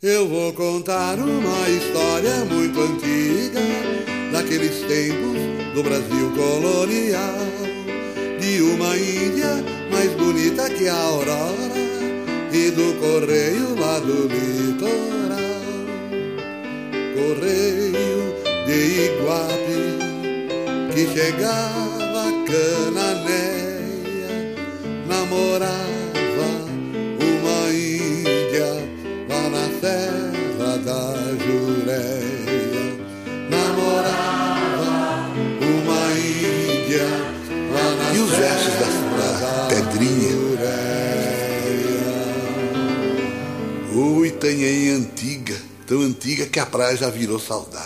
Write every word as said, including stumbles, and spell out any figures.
Eu vou contar uma história muito antiga, daqueles tempos do Brasil colonial, de uma Índia mais bonita que a aurora e do correio lá do litoral. Correio de Iguape que chegava a Cananéia, namorava uma índia lá na Serra da Jureia, namorava uma índia lá na E os Serra versos da, da Pedrinha? Ui, Itanhaém antiga, tão antiga que a praia já virou saudade.